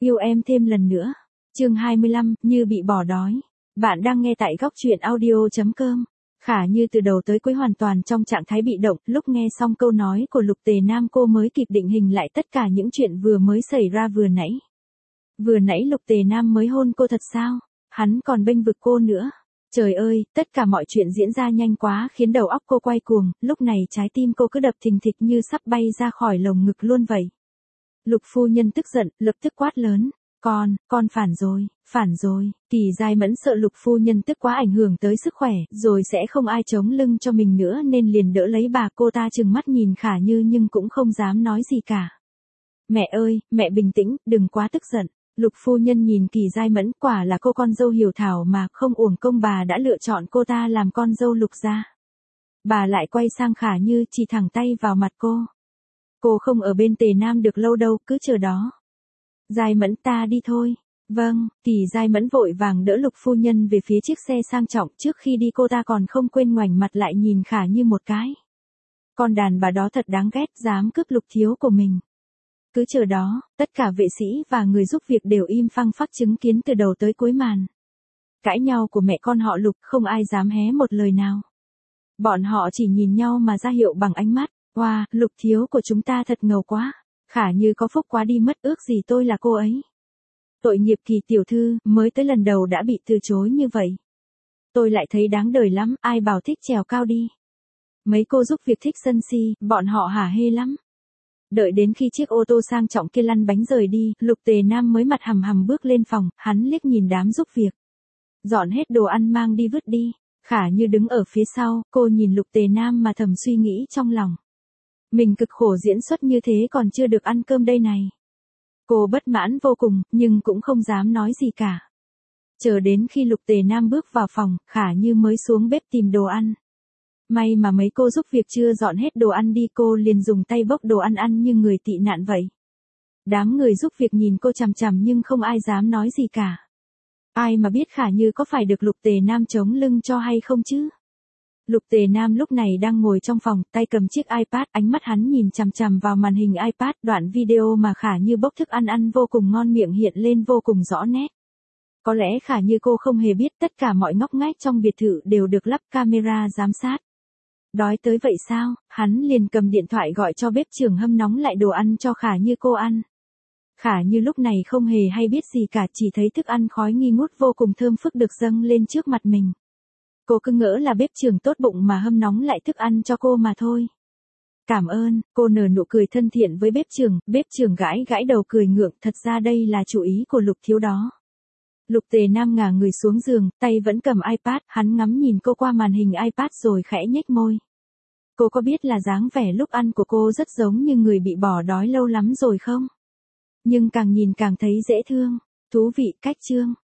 Yêu em thêm lần nữa. Chương 25, như bị bỏ đói. Bạn đang nghe tại góc truyện audio.com. Khả Như từ đầu tới cuối hoàn toàn trong trạng thái bị động, lúc nghe xong câu nói của Lục Tề Nam cô mới kịp định hình lại tất cả những chuyện vừa mới xảy ra vừa nãy. Vừa nãy Lục Tề Nam mới hôn cô thật sao? Hắn còn bênh vực cô nữa. Trời ơi, tất cả mọi chuyện diễn ra nhanh quá khiến đầu óc cô quay cuồng, lúc này trái tim cô cứ đập thình thịch như sắp bay ra khỏi lồng ngực luôn vậy. Lục phu nhân tức giận, lập tức quát lớn. Con phản rồi. Kỳ Giai Mẫn sợ Lục phu nhân tức quá ảnh hưởng tới sức khỏe, rồi sẽ không ai chống lưng cho mình nữa nên liền đỡ lấy bà. Cô ta trừng mắt nhìn Khả Như nhưng cũng không dám nói gì cả. Mẹ ơi, mẹ bình tĩnh, đừng quá tức giận. Lục phu nhân nhìn Kỳ Giai Mẫn, quả là cô con dâu hiếu thảo mà, không uổng công bà đã lựa chọn cô ta làm con dâu Lục gia. Bà lại quay sang Khả Như chỉ thẳng tay vào mặt cô. Cô không ở bên Tề Nam được lâu đâu, cứ chờ đó. Giai Mẫn, ta đi thôi. Vâng, Kỳ Giai Mẫn vội vàng đỡ Lục phu nhân về phía chiếc xe sang trọng, trước khi đi cô ta còn không quên ngoảnh mặt lại nhìn Khả Như một cái. Con đàn bà đó thật đáng ghét, dám cướp Lục thiếu của mình. Cứ chờ đó, tất cả vệ sĩ và người giúp việc đều im phăng phắc chứng kiến từ đầu tới cuối màn. Cãi nhau của mẹ con họ Lục, không ai dám hé một lời nào. Bọn họ chỉ nhìn nhau mà ra hiệu bằng ánh mắt. Wow, Lục thiếu của chúng ta thật ngầu quá. Khả Như có phúc quá đi mất, ước gì tôi là cô ấy. Tội nghiệp Kỳ tiểu thư, mới tới lần đầu đã bị từ chối như vậy. Tôi lại thấy đáng đời lắm, ai bảo thích trèo cao đi. Mấy cô giúp việc thích sân si, bọn họ hả hê lắm. Đợi đến khi chiếc ô tô sang trọng kia lăn bánh rời đi, Lục Tề Nam mới mặt hầm hầm bước lên phòng, hắn liếc nhìn đám giúp việc. Dọn hết đồ ăn mang đi vứt đi. Khả Như đứng ở phía sau, cô nhìn Lục Tề Nam mà thầm suy nghĩ trong lòng. Mình cực khổ diễn xuất như thế còn chưa được ăn cơm đây này. Cô bất mãn vô cùng, nhưng cũng không dám nói gì cả. Chờ đến khi Lục Tề Nam bước vào phòng, Khả Như mới xuống bếp tìm đồ ăn. May mà mấy cô giúp việc chưa dọn hết đồ ăn đi, cô liền dùng tay bốc đồ ăn ăn như người tị nạn vậy. Đám người giúp việc nhìn cô chằm chằm nhưng không ai dám nói gì cả. Ai mà biết Khả Như có phải được Lục Tề Nam chống lưng cho hay không chứ? Lục Tề Nam lúc này đang ngồi trong phòng, tay cầm chiếc iPad, ánh mắt hắn nhìn chằm chằm vào màn hình iPad, đoạn video mà Khả Như bốc thức ăn ăn vô cùng ngon miệng hiện lên vô cùng rõ nét. Có lẽ Khả Như cô không hề biết tất cả mọi ngóc ngách trong biệt thự đều được lắp camera giám sát. Đói tới vậy sao? Hắn liền cầm điện thoại gọi cho bếp trưởng hâm nóng lại đồ ăn cho Khả Như cô ăn. Khả Như lúc này không hề hay biết gì cả, chỉ thấy thức ăn khói nghi ngút vô cùng thơm phức được dâng lên trước mặt mình. Cô cứ ngỡ là bếp trưởng tốt bụng mà hâm nóng lại thức ăn cho cô mà thôi. Cảm ơn, cô nở nụ cười thân thiện với bếp trưởng gãi gãi đầu cười ngượng, thật ra đây là chủ ý của Lục thiếu đó. Lục Tề Nam ngả người xuống giường, tay vẫn cầm iPad, hắn ngắm nhìn cô qua màn hình iPad rồi khẽ nhếch môi. Cô có biết là dáng vẻ lúc ăn của cô rất giống như người bị bỏ đói lâu lắm rồi không? Nhưng càng nhìn càng thấy dễ thương. Thú vị, cách chương.